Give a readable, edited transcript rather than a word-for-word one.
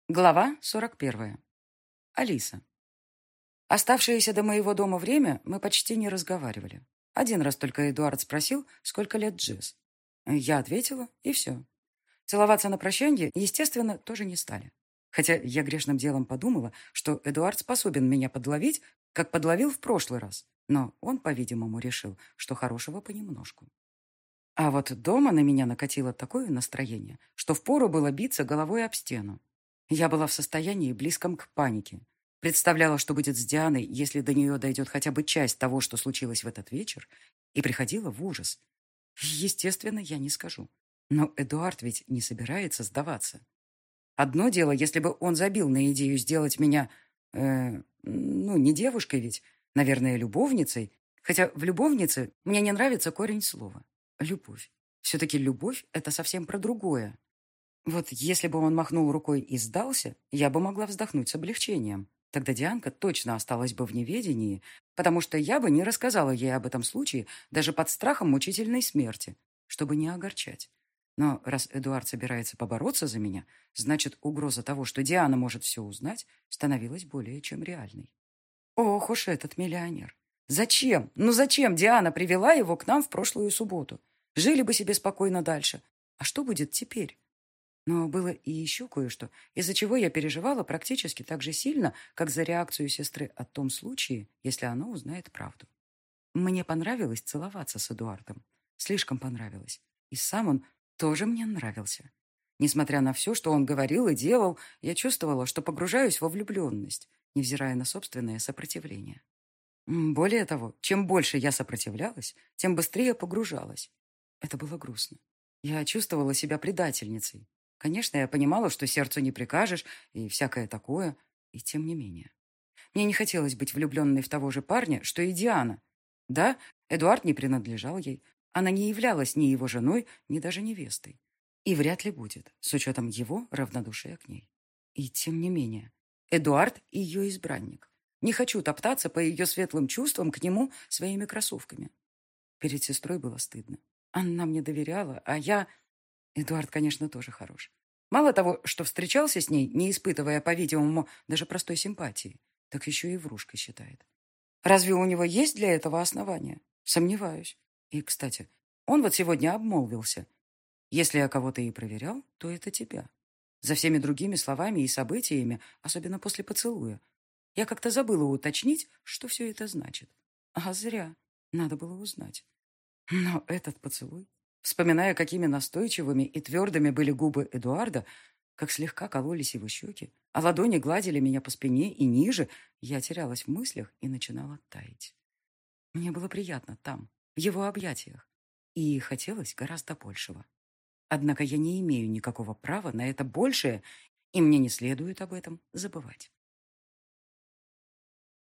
Глава 41. Алиса. Оставшееся до моего дома время мы почти не разговаривали. Один раз только Эдуард спросил, сколько лет Джесс. Я ответила, и все. Целоваться на прощанье, естественно, тоже не стали. Хотя я грешным делом подумала, что Эдуард способен меня подловить, как подловил в прошлый раз. Но он, по-видимому, решил, что хорошего понемножку. А вот дома на меня накатило такое настроение, что впору было биться головой об стену. Я была в состоянии близком к панике. Представляла, что будет с Дианой, если до нее дойдет хотя бы часть того, что случилось в этот вечер, и приходила в ужас. Естественно, я не скажу. Но Эдуард ведь не собирается сдаваться. Одно дело, если бы он забил на идею сделать меня, не девушкой ведь, наверное, любовницей, хотя в любовнице мне не нравится корень слова. Любовь. Все-таки любовь — это совсем про другое. Вот если бы он махнул рукой и сдался, я бы могла вздохнуть с облегчением. Тогда Дианка точно осталась бы в неведении, потому что я бы не рассказала ей об этом случае даже под страхом мучительной смерти, чтобы не огорчать. Но раз Эдуард собирается побороться за меня, значит, угроза того, что Диана может все узнать, становилась более чем реальной. Ох уж этот миллионер! Зачем? Ну зачем Диана привела его к нам в прошлую субботу? Жили бы себе спокойно дальше. А что будет теперь? Но было и еще кое-что, из-за чего я переживала практически так же сильно, как за реакцию сестры о том случае, если она узнает правду. Мне понравилось целоваться с Эдуардом. Слишком понравилось. И сам он тоже мне нравился. Несмотря на все, что он говорил и делал, я чувствовала, что погружаюсь во влюбленность, невзирая на собственное сопротивление. Более того, чем больше я сопротивлялась, тем быстрее погружалась. Это было грустно. Я чувствовала себя предательницей. Конечно, я понимала, что сердцу не прикажешь и всякое такое, и тем не менее. Мне не хотелось быть влюбленной в того же парня, что и Диана. Да, Эдуард не принадлежал ей. Она не являлась ни его женой, ни даже невестой. И вряд ли будет, с учетом его равнодушия к ней. И тем не менее, Эдуард — ее избранник. Не хочу топтаться по ее светлым чувствам к нему своими кроссовками. Перед сестрой было стыдно. Она мне доверяла, а я... Эдуард, конечно, тоже хорош. Мало того, что встречался с ней, не испытывая, по-видимому, даже простой симпатии, так еще и врушкой считает. Разве у него есть для этого основания? Сомневаюсь. И, кстати, он вот сегодня обмолвился. Если я кого-то и проверял, то это тебя. За всеми другими словами и событиями, особенно после поцелуя. Я как-то забыла уточнить, что все это значит. А зря. Надо было узнать. Но этот поцелуй, вспоминая, какими настойчивыми и твердыми были губы Эдуарда, как слегка кололись его щеки, а ладони гладили меня по спине и ниже, я терялась в мыслях и начинала таять. Мне было приятно там, в его объятиях, и хотелось гораздо большего. Однако я не имею никакого права на это большее, и мне не следует об этом забывать.